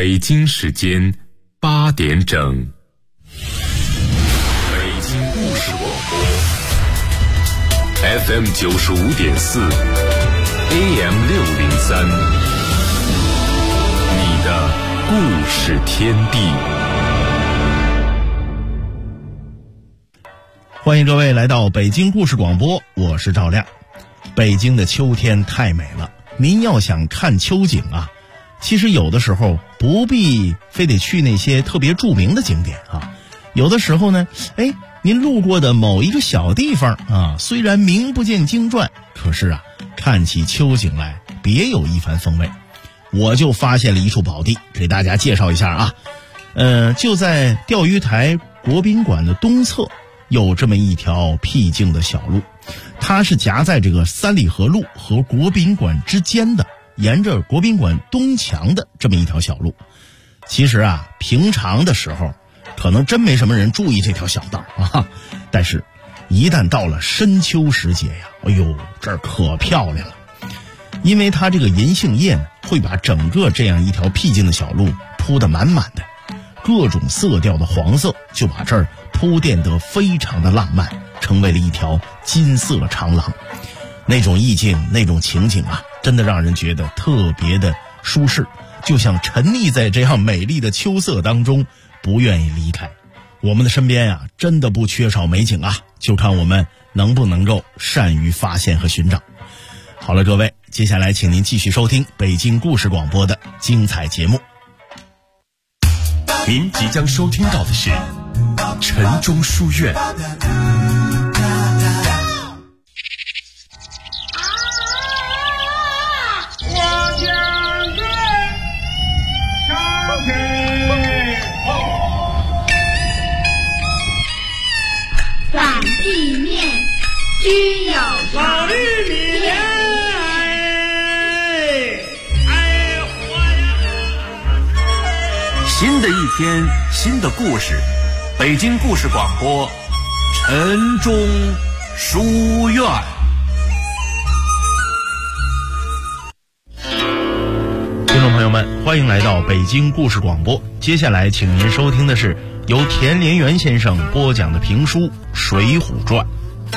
北京时间8点整，北京故事广播 FM 95.4 AM 603，你的故事天地。 欢迎各位来到北京故事广播，我是赵亮。北京的秋天太美了，您要想看秋景啊，其实有的时候不必非得去那些特别著名的景点啊，有的时候呢，您路过的某一个小地方啊，虽然名不见经传，可是啊，看起秋景来别有一番风味。我就发现了一处宝地，给大家介绍一下啊。就在钓鱼台国宾馆的东侧，有这么一条僻静的小路，它是夹在这个三里河路和国宾馆之间的，沿着国宾馆东墙的这么一条小路。其实啊，平常的时候可能真没什么人注意这条小道啊，但是一旦到了深秋时节呀，哎呦，这儿可漂亮了。因为它这个银杏叶呢，会把整个这样一条僻静的小路铺得满满的，各种色调的黄色就把这儿铺垫得非常的浪漫，成为了一条金色长廊。那种意境，那种情景啊，真的让人觉得特别的舒适，就像沉溺在这样美丽的秋色当中，不愿意离开。我们的身边啊，真的不缺少美景啊，就看我们能不能够善于发现和寻找。好了，各位，接下来请您继续收听北京故事广播的精彩节目。 您即将收听到的是城中书院。 反地面居有常天。 新的一天，新的故事，北京故事广播，城中书院。 听众朋友们，欢迎来到北京故事广播。接下来请您收听的是由田连元先生播讲的评书《水浒传》。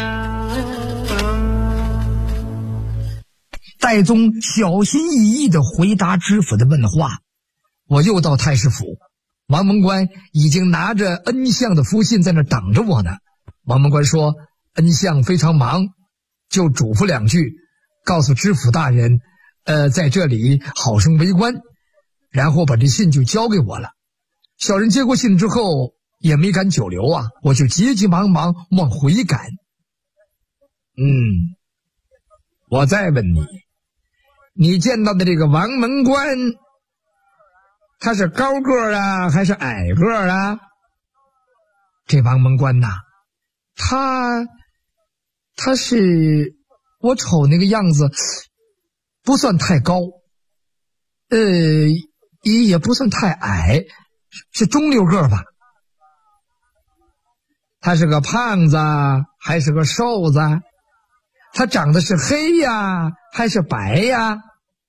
戴宗小心翼翼地回答知府的问话。我又到太师府，王文官已经拿着恩相的书信在那等着我呢。王文官说恩相非常忙，就嘱咐两句，告诉知府大人在这里好生为官，然后把这信就交给我了。小人接过信之后也没敢久留啊，我就急急忙忙往回赶。我再问你，你见到的这个王文官，他是高个啊还是矮个啊？这王文官呐，他是，我瞅那个样子不算太高，也不算太矮，是中溜个吧。他是个胖子还是个瘦子？他长得是黑呀还是白呀？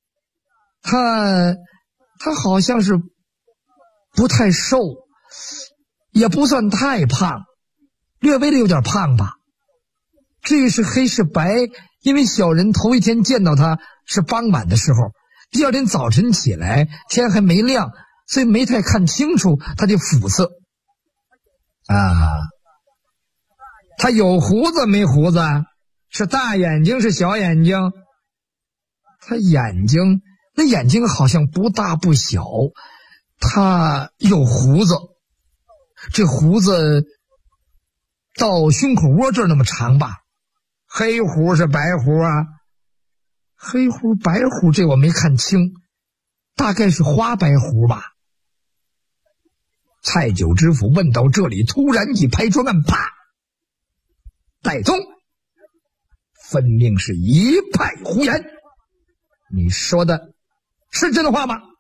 他好像是不太瘦，也不算太胖，略微的有点胖吧。至于是黑是白，因为小人头一天见到他是傍晚的时候，第二天早晨起来天还没亮，所以没太看清楚他的肤色啊。他有胡子没胡子？是大眼睛是小眼睛？他那眼睛好像不大不小，他有胡子，这胡子到胸口窝这儿那么长吧？黑胡是白胡啊？黑胡白胡这我没看清，大概是花白胡吧。蔡九知府问到这里，突然一拍桌案，啪！戴宗，分明是一派胡言，你说的是真的话吗？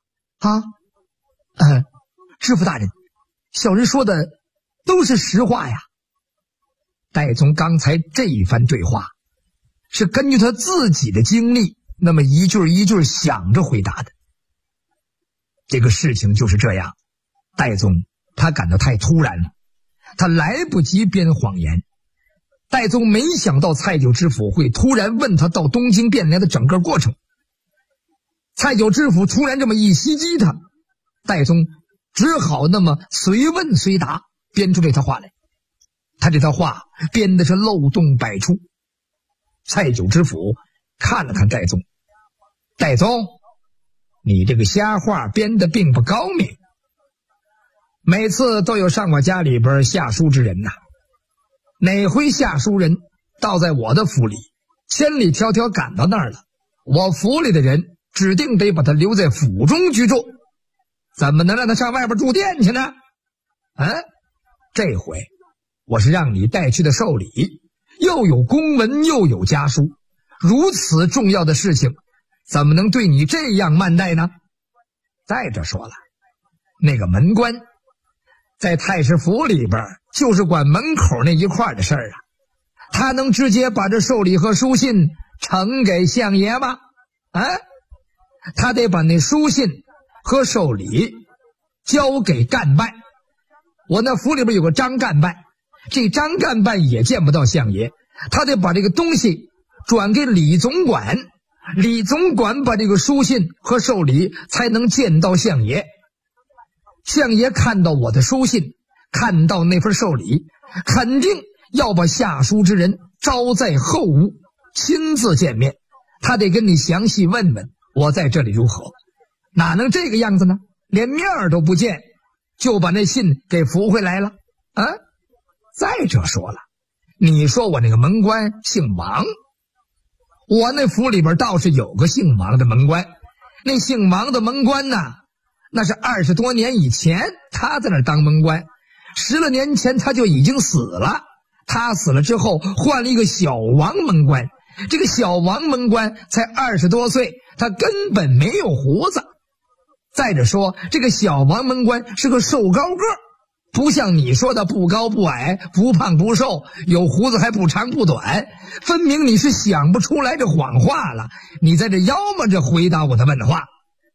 知府大人，小人说的都是实话呀。戴宗刚才这一番对话是根据他自己的经历那么一句一句想着回答的。 这个事情就是这样，戴宗他感到太突然了，他来不及编谎言。戴宗没想到蔡九知府会突然问他到东京汴梁的整个过程。蔡九知府突然这么一袭击他，戴宗只好那么随问随答，编出这套话来。他这套话编的是漏洞百出。蔡九知府看了看戴宗，戴宗，你这个瞎话编得并不高明。每次都有上我家里边下书之人呐，哪回下书人倒在我的府里，千里迢迢赶到那儿了，我府里的人指定得把他留在府中居住，怎么能让他上外边住店去呢？这回我是让你带去的寿礼，又有公文又有家书，如此重要的事情，怎么能对你这样慢待呢？再者说了，那个门官在太师府里边就是管门口那一块的事儿啊，他能直接把这寿礼和书信呈给相爷吗？他得把那书信和寿礼交给干办。我那府里边有个张干办，这张干办也见不到相爷，他得把这个东西转给李总管，李总管把这个书信和寿礼才能见到相爷。相爷看到我的书信，看到那份寿礼，肯定要把下书之人招在后屋，亲自见面，他得跟你详细问问我在这里如何。哪能这个样子呢？连面都不见就把那信给扶回来了再者说了，你说我那个门官姓王，我那府里边倒是有个姓王的门官，那姓王的门官呢，那是20多年以前他在那儿当门官，10来年前他就已经死了，他死了之后换了一个小王门官，这个小王门官才20多岁，他根本没有胡子。再者说，这个小王门官是个瘦高个，不像你说的不高不矮，不胖不瘦，有胡子还不长不短，分明你是想不出来这谎话了，你在这妖魔着回答我的问话。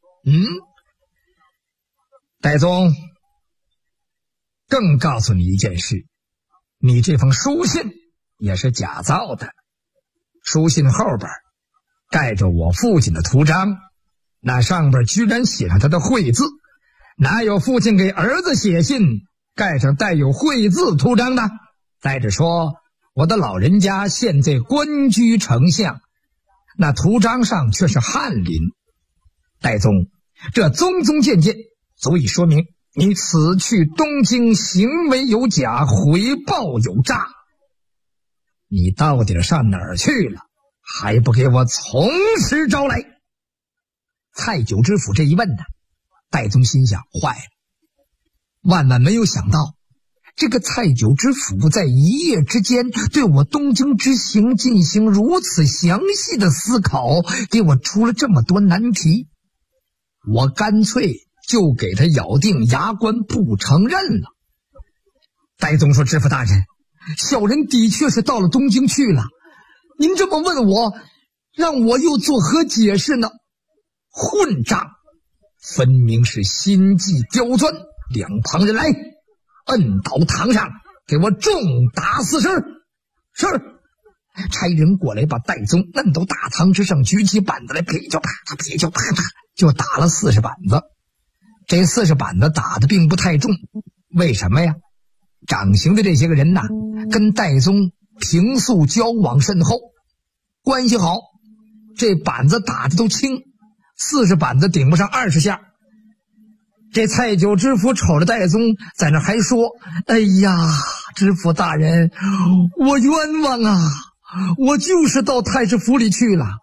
戴宗，更告诉你一件事，你这封书信也是假造的，书信后边盖着我父亲的图章，那上边居然写上他的讳字，哪有父亲给儿子写信盖上带有讳字图章的？再者说，我的老人家现在官居丞相，那图章上却是翰林。戴宗，这宗宗件件足以说明你此去东京行为有假，回报有诈。你到底上哪儿去了？还不给我从实招来！蔡九知府这一问呢，戴宗心想，坏了，万万没有想到，这个蔡九知府在一夜之间对我东京之行进行如此详细的思考，给我出了这么多难题。我干脆就给他咬定牙关不承认了。戴宗说，知府大人，小人的确是到了东京去了，您这么问我，让我又作何解释呢？混账，分明是心计刁钻，两旁人来，摁倒堂上，给我重打40。是。差人过来把戴宗摁到大堂之上，举起板子来，噼就啪啪，噼就啪啪，就打了40板子。这40板子打的并不太重，为什么呀？掌刑的这些个人呐，跟戴宗平素交往甚厚，关系好，这板子打的都轻，40板子顶不上20下。这蔡九知府瞅着戴宗在那还说，哎呀，知府大人，我冤枉啊，我就是到太师府里去了。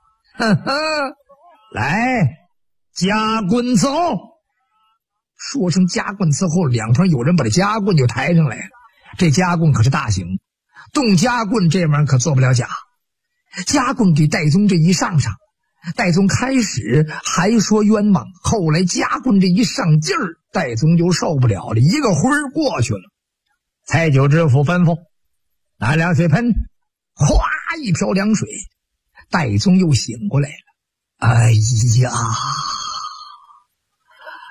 来，夹棍伺候。说声夹棍伺候，两旁有人把这夹棍就抬上来了。这夹棍可是大刑，动夹棍这玩意儿可做不了假。夹棍给戴宗这一上，戴宗开始还说冤枉，后来夹棍这一上劲儿，戴宗就受不了了，一个挥儿过去了。蔡九知府吩咐拿凉水喷，哗一瓢凉水，戴宗又醒过来了。哎呀，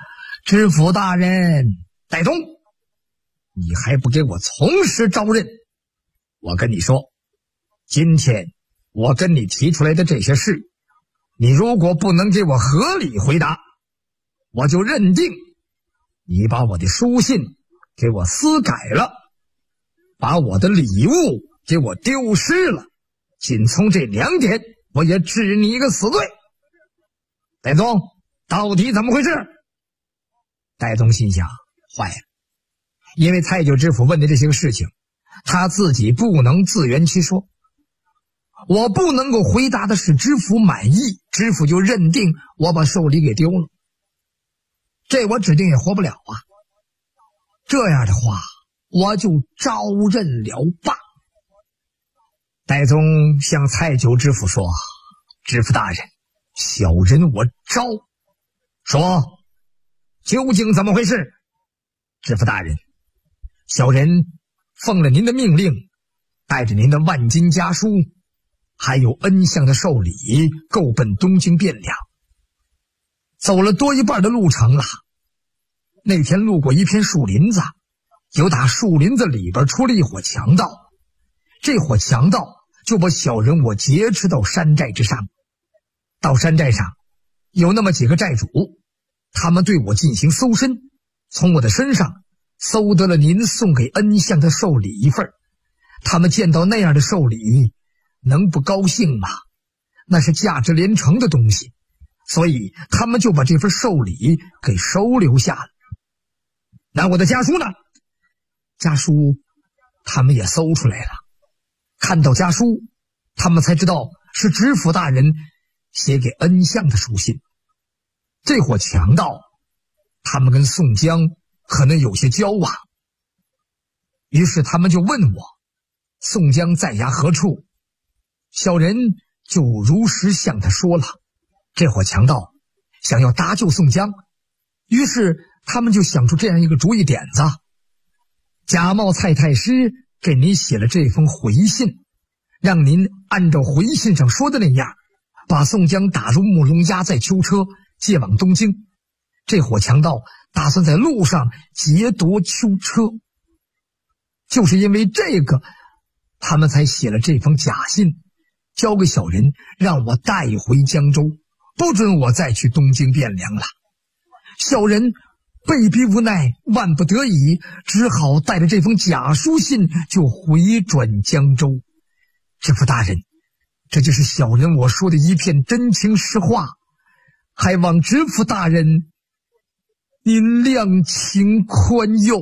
知府大人，戴宗，你还不给我从实招认？我跟你说，今天我跟你提出来的这些事，你如果不能给我合理回答，我就认定你把我的书信给我私改了，把我的礼物给我丢失了，仅从这2点，我也治你一个死罪。戴宗，到底怎么回事？戴宗心想，坏了，因为蔡九知府问的这些个事情，他自己不能自圆其说，我不能够回答的是知府满意，知府就认定我把寿礼给丢了，这我指定也活不了啊。这样的话，我就招认了吧。戴宗向蔡九知府说，知府大人，小人我招。说究竟怎么回事？知府大人，小人奉了您的命令，带着您的万金家书还有恩相的寿礼，够奔东京汴梁，走了多一半的路程了。那天路过一片树林子，有打树林子里边出了一伙强盗，这伙强盗就把小人我劫持到山寨之上。到山寨上有那么几个寨主，他们对我进行搜身，从我的身上搜得了您送给恩相的寿礼一份。他们见到那样的寿礼，能不高兴吗？那是价值连城的东西，所以他们就把这份寿礼给收留下了。那我的家书呢？家书他们也搜出来了，看到家书，他们才知道是知府大人写给恩相的书信。这伙强盗他们跟宋江可能有些交往，于是他们就问我宋江在衙何处。小人就如实向他说了，这伙强盗想要搭救宋江，于是他们就想出这样一个主意点子，假冒蔡太师给您写了这封回信，让您按照回信上说的那样，把宋江打入慕容押，再囚车借往东京。这伙强盗打算在路上劫夺囚车，就是因为这个，他们才写了这封假信，交给小人，让我带回江州，不准我再去东京汴梁了。小人被逼无奈，万不得已，只好带着这封假书信就回转江州。知府大人，这就是小人我说的一片真情实话，还望知府大人您量情宽宥。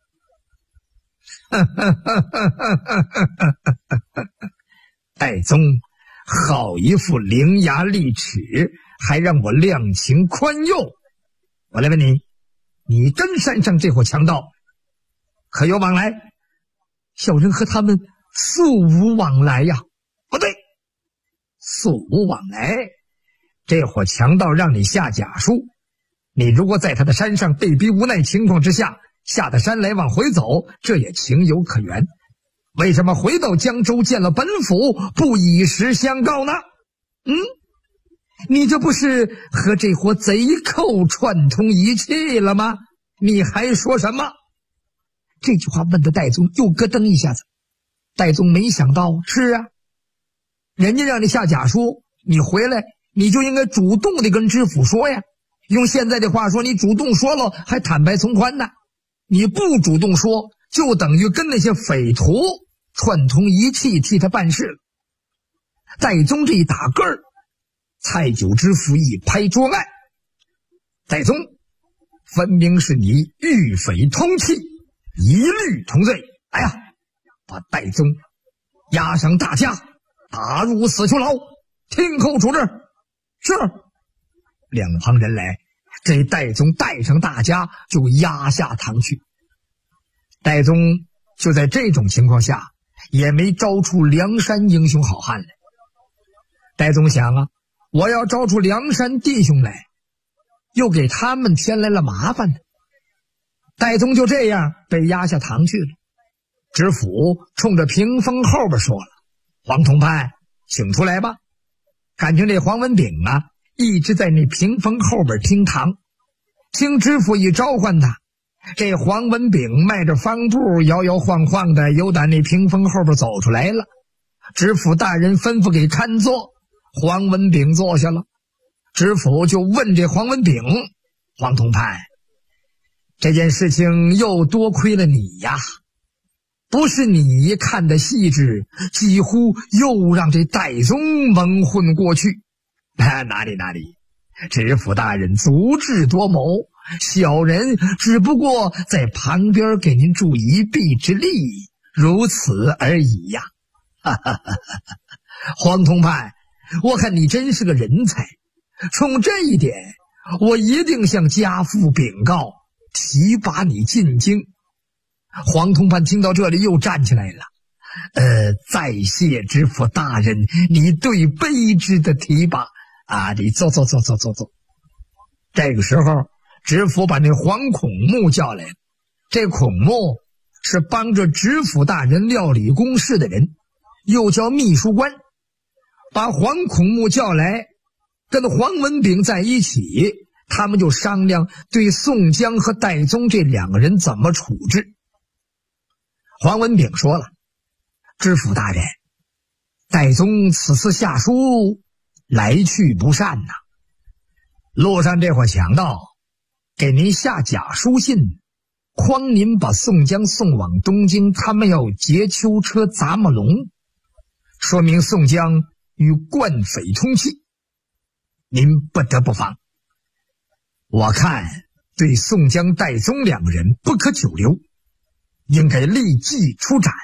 戴宗好一副伶牙俐齿，还让我量情宽宥。我来问你，你跟山上这伙强盗可有往来？小人和他们素无往来呀。不对，素无往来，这伙强盗让你下假书，你如果在他的山上被逼无奈情况之下下的山来往回走，这也情有可原。为什么回到江州见了本府不以实相告呢？你这不是和这伙贼寇串通一气了吗？你还说什么？这句话问的戴宗又咯噔一下子。戴宗没想到，是啊，人家让你下假书，你回来你就应该主动的跟知府说呀。用现在的话说，你主动说了还坦白从宽呢，你不主动说就等于跟那些匪徒串通一气替他办事了。戴宗这一打个儿，蔡九知府一拍桌案，戴宗分明是你御匪通缉，一律同罪。哎呀，把戴宗押上大架，打入死囚牢，听候处置。是。两旁人来，这戴宗带上大家就押下堂去。戴宗就在这种情况下也没招出梁山英雄好汉来。戴宗想啊，我要招出梁山弟兄来，又给他们添来了麻烦呢。戴宗就这样被押下堂去了。知府冲着屏风后边说了，黄同判请出来吧。感情这黄文炳啊一直在那屏风后边听堂， 经知府一召唤他，这黄文炳迈着方步摇摇晃晃的由打那屏风后边走出来了。知府大人吩咐给看坐，黄文炳坐下了。知府就问这黄文炳：黄通判，这件事情又多亏了你呀，不是你看得细致，几乎又让这戴宗蒙混过去。哪里，知府大人足智多谋，小人只不过在旁边给您助一臂之力，如此而已呀。黄通判，我看你真是个人才，从这一点我一定向家父禀告，提拔你进京。黄通判听到这里又站起来了。再谢知府大人你对卑职的提拔啊！你坐。这个时候知府把那黄孔目叫来了。这孔目是帮着知府大人料理公事的人，又叫秘书官。把黄孔目叫来，跟黄文炳在一起，他们就商量对宋江和戴宗这两个人怎么处置。黄文炳说了：知府大人，戴宗此次下书来去不善呐，路上这伙强盗给您下假书信，诓您把宋江送往东京，他们要劫囚车砸木龙，说明宋江与惯匪通气，您不得不防。我看对宋江、戴宗两个人不可久留，应该立即出斩。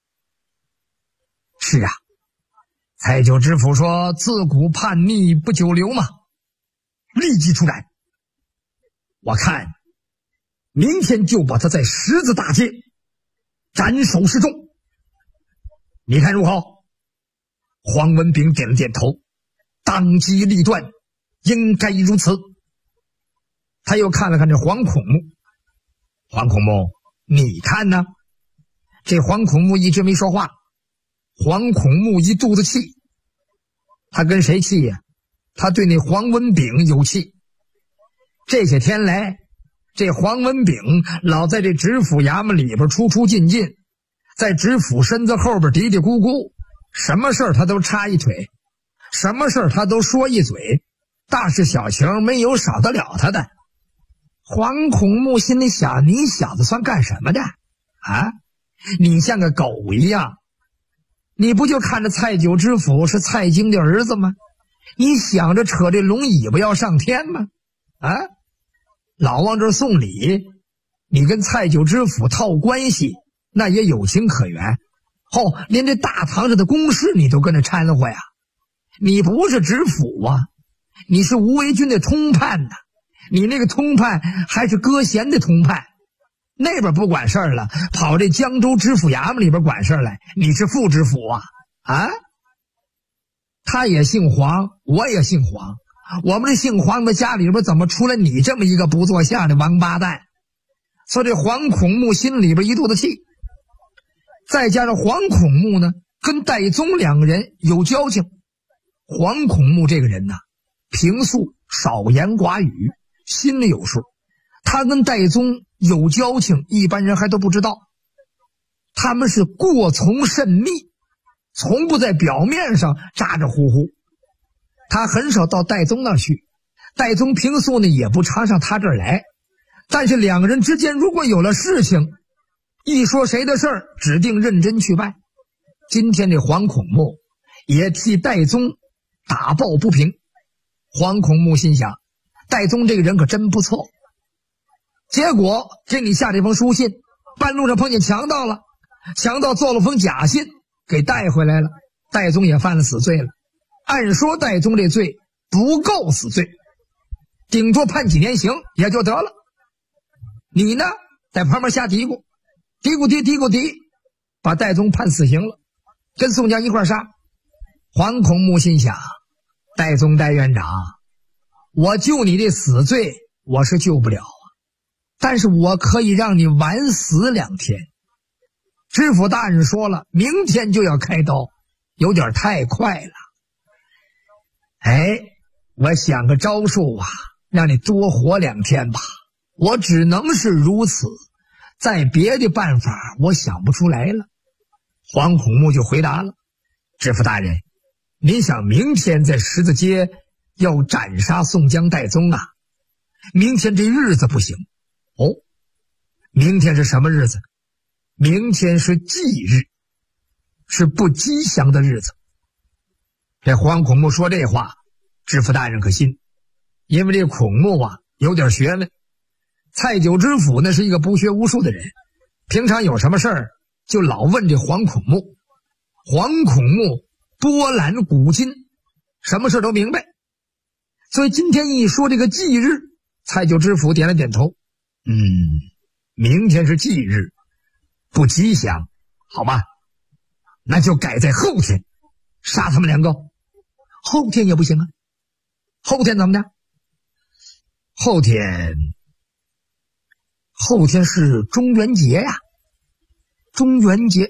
是啊，蔡九知府说自古叛逆不久留嘛，立即出斩。我看明天就把他在十字大街斩首示众，你看如何？黄文炳点了点头，当机立断，应该如此。他又看了看这黄孔目，黄孔目，你看呢？这黄孔目一直没说话。黄孔目一肚子气，他跟谁气呀？他对那黄文炳有气。这些天来，这黄文炳老在这知府衙门里边出出进进，在知府身子后边嘀嘀咕咕，什么事儿他都插一腿，什么事儿他都说一嘴，大事小情没有少得了他的。黄孔目心里想，你小子算干什么的啊？你像个狗一样，你不就看着蔡九知府是蔡京的儿子吗？你想着扯这龙尾巴要上天吗？啊，老往这送礼，你跟蔡九知府套关系，那也有情可原。连这大堂上的公事你都跟着掺和呀？你不是知府啊，你是吴为军的通判呐。你那个通判还是戈贤的通判，那边不管事儿了，跑这江州知府衙门里边管事儿来，你是副知府啊？啊，他也姓黄，我也姓黄，我们这姓黄的家里边怎么出来你这么一个不做相的王八蛋？所以这黄孔目心里边一肚子气，再加上黄孔目呢跟戴宗两个人有交情。黄孔目这个人呢，平素少言寡语，心里有数，他跟戴宗有交情，一般人还都不知道。他们是过从甚密，从不在表面上咋咋呼呼。他很少到戴宗那儿去，戴宗平素呢也不常上他这儿来，但是两个人之间如果有了事情，一说谁的事儿，指定认真去办。今天这黄孔目也替戴宗打抱不平。黄孔目心想，戴宗这个人可真不错，结果给你下这封书信，半路上碰见强盗了，强盗做了封假信给带回来了，戴宗也犯了死罪了。按说戴宗这罪不够死罪，顶多判几年刑也就得了。你呢在旁边瞎嘀咕嘀咕，把戴宗判死刑了，跟宋江一块杀。黄孔目心想，戴宗戴院长，我救你这死罪我是救不了啊，但是我可以让你晚死2天。知府大人说了，明天就要开刀，有点太快了。我想个招数啊， 让你多活2天吧，我只能是如此，再别的办法我想不出来了。黄孔目就回答了：知府大人，您想明天在十字街要斩杀宋江戴宗啊？明天这日子不行。哦，明天是什么日子？明天是忌日，是不吉祥的日子。这黄孔目说这话，知府大人可信，因为这孔目啊有点学问。蔡九知府那是一个不学无术的人，平常有什么事儿就老问这黄孔目。黄孔目波澜古今，什么事都明白。所以今天一说这个忌日，蔡九知府点了点头。明天是忌日，不吉祥，好吧，那就改在后天杀他们2个。后天也不行啊。后天怎么的？后天是中元节呀。中元节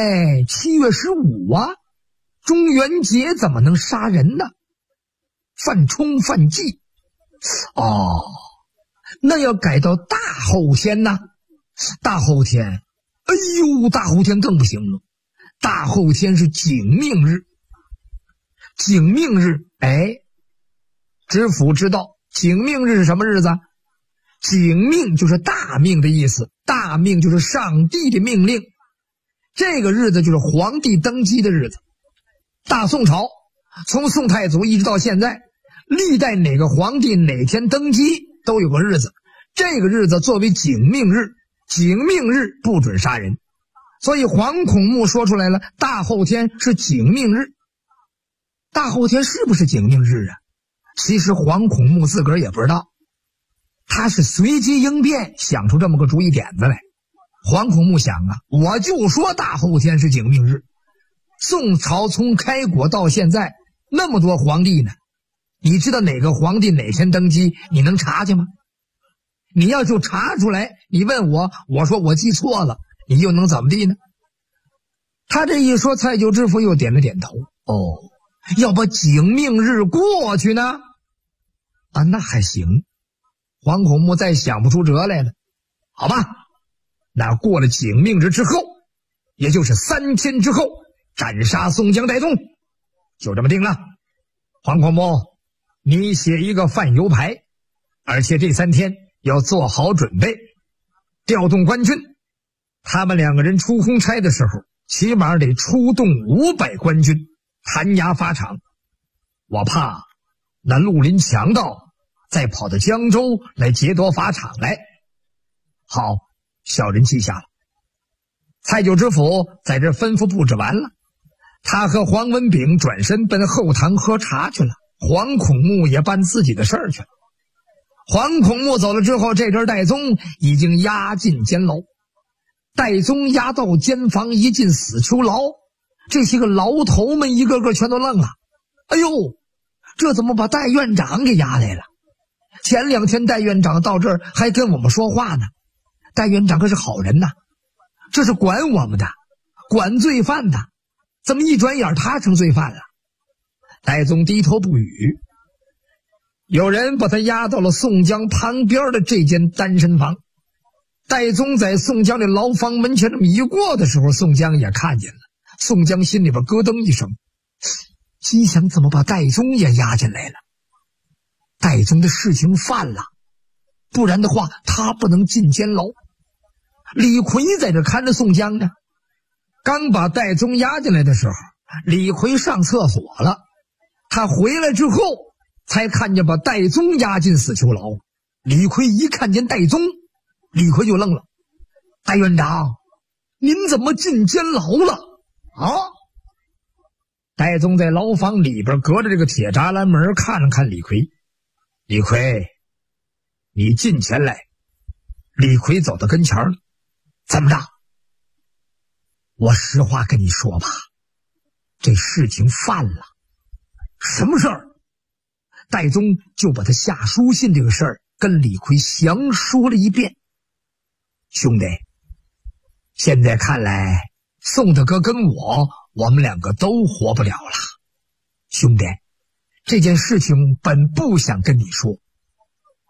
，7月15啊。中元节怎么能杀人呢？犯冲犯忌。哦，那要改到大后天呢。大后天，大后天更不行了。大后天是景命日。景命日，知府知道景命日是什么日子？景命就是大命的意思，大命就是上帝的命令。这个日子就是皇帝登基的日子。大宋朝从宋太祖一直到现在，历代哪个皇帝哪天登基都有个日子，这个日子作为景命日，景命日不准杀人。所以黄孔目说出来了，大后天是景命日。大后天是不是景命日啊？其实黄孔目自个儿也不知道，他是随机应变想出这么个主意点子来。黄孔目想啊，我就说大后天是景命日。宋朝从开国到现在那么多皇帝呢，你知道哪个皇帝哪天登基你能查去吗？你要就查出来，你问我，我说我记错了，你又能怎么地呢？他这一说，蔡九知府又点了点头。要把景命日过去呢？那还行。黄孔目再想不出辙来了。好吧，那过了景命日之后，也就是3天之后斩杀宋江戴宗，就这么定了。黄孔目，你写一个犯游牌，而且这3天要做好准备，调动官军。他们2个人出公差的时候，起码得出动500官军弹牙法场。我怕那绿林强盗再跑到江州来劫夺法场来。好，小人记下了。蔡九知府在这吩咐布置完了，他和黄文炳转身奔后堂喝茶去了。黄孔目也办自己的事儿去了。黄孔目走了之后，这阵戴宗已经押进监牢。戴宗押到监房，一进死囚牢，这些个牢头们一个个全都愣了。这怎么把戴院长给押来了？前2天戴院长到这儿还跟我们说话呢。戴院长可是好人呐，这是管我们的，管罪犯的，怎么一转眼他成罪犯了？戴宗低头不语。有人把他押到了宋江旁边的这间单身房。戴宗在宋江的牢房门前这么一过的时候，宋江也看见了。宋江心里边咯噔一声，心想怎么把戴宗也押进来了？戴宗的事情犯了，不然的话他不能进监牢。李逵在这看着宋江呢。刚把戴宗押进来的时候，李逵上厕所了，他回来之后才看见把戴宗押进死囚牢。李逵一看见戴宗，李逵就愣了。戴院长，您怎么进监牢了啊？戴宗在牢房里边隔着这个铁栅栏门看了看李逵。李逵，你进前来。李逵走到跟前了。怎么着？我实话跟你说吧，这事情犯了。什么事儿？戴宗就把他下书信这个事儿跟李逵详说了一遍。兄弟，现在看来宋大哥跟我们2个都活不了了。兄弟，这件事情本不想跟你说，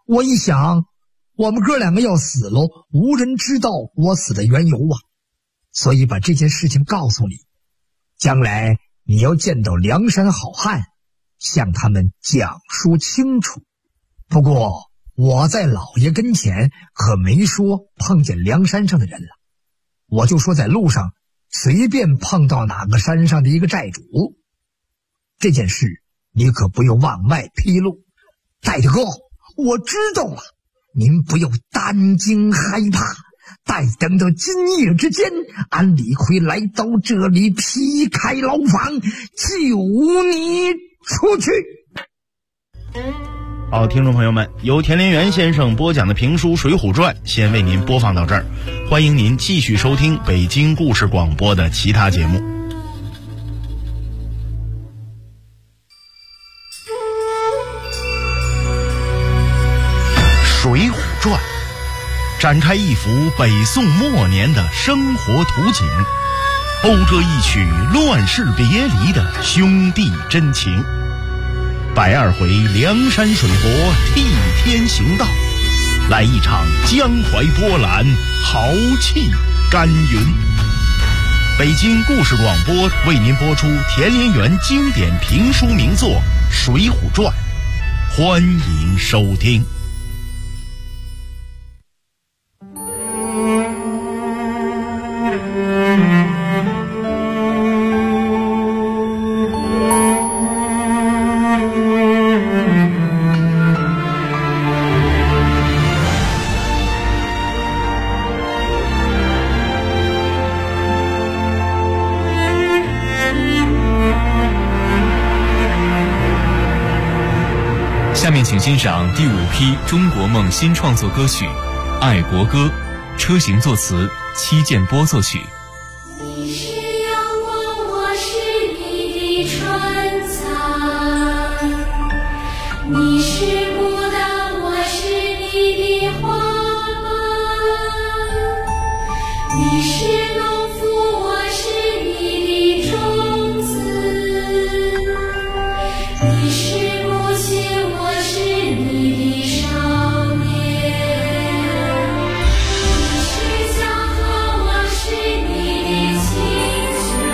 我一想，我们哥两个要死喽，无人知道我死的缘由啊，所以把这件事情告诉你，将来你要见到梁山好汉，向他们讲述清楚。不过我在老爷跟前可没说碰见梁山上的人了，我就说在路上随便碰到哪个山上的一个寨主。这件事你可不要往外披露。戴大哥，我知道了，您不要担惊害怕。待等到今夜之间，俺李逵来到这里，劈开牢房，救你出去。 好，听众朋友们，由田连元先生播讲的评书《水浒传》先为您播放到这儿，欢迎您继续收听北京故事广播的其他节目。《水浒传》展开一幅北宋末年的生活图景，讴歌一曲乱世别离的兄弟真情。120回梁山水泊替天行道，来一场江淮波澜，豪气干云。北京故事广播为您播出田连元经典评书名作《水浒传》，欢迎收听。 下面请欣赏第5批中国梦新创作歌曲《爱国歌》，车行作词，戚建波作曲。 你是阳光，我是你的春草，你是牡丹，我是你的花瓣，你是农夫，我是你的种子，你是母亲，我是你的少年，你是江河，我是你的清泉，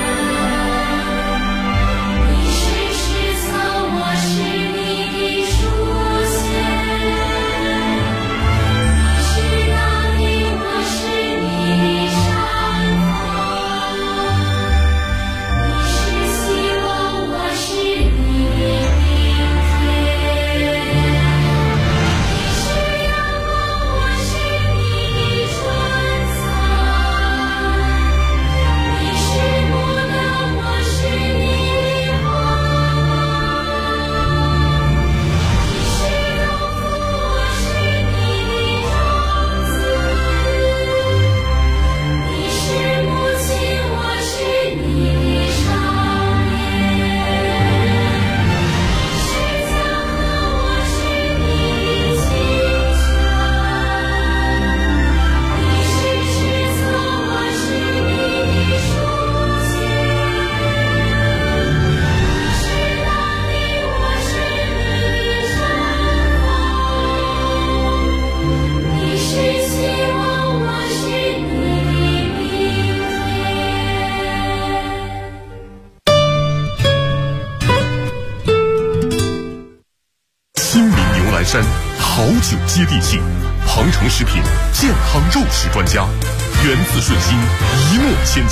你是石草，我是你的书签，你是大地，我是你的山峰，你是希望，我是你的明天，你是阳光，我是你的春草，你是牡丹，我是你的花瓣，你是农夫，我是你的种子，你是母亲，我是你的少年，你是江河，我是你的清泉，你是石草，我是你的书签，你是大地，我是你的山峰，你是希望，我是你的明天。 亲民牛栏山，好酒接地气，鹏城食品健康肉食专家，源自顺心，一诺千金。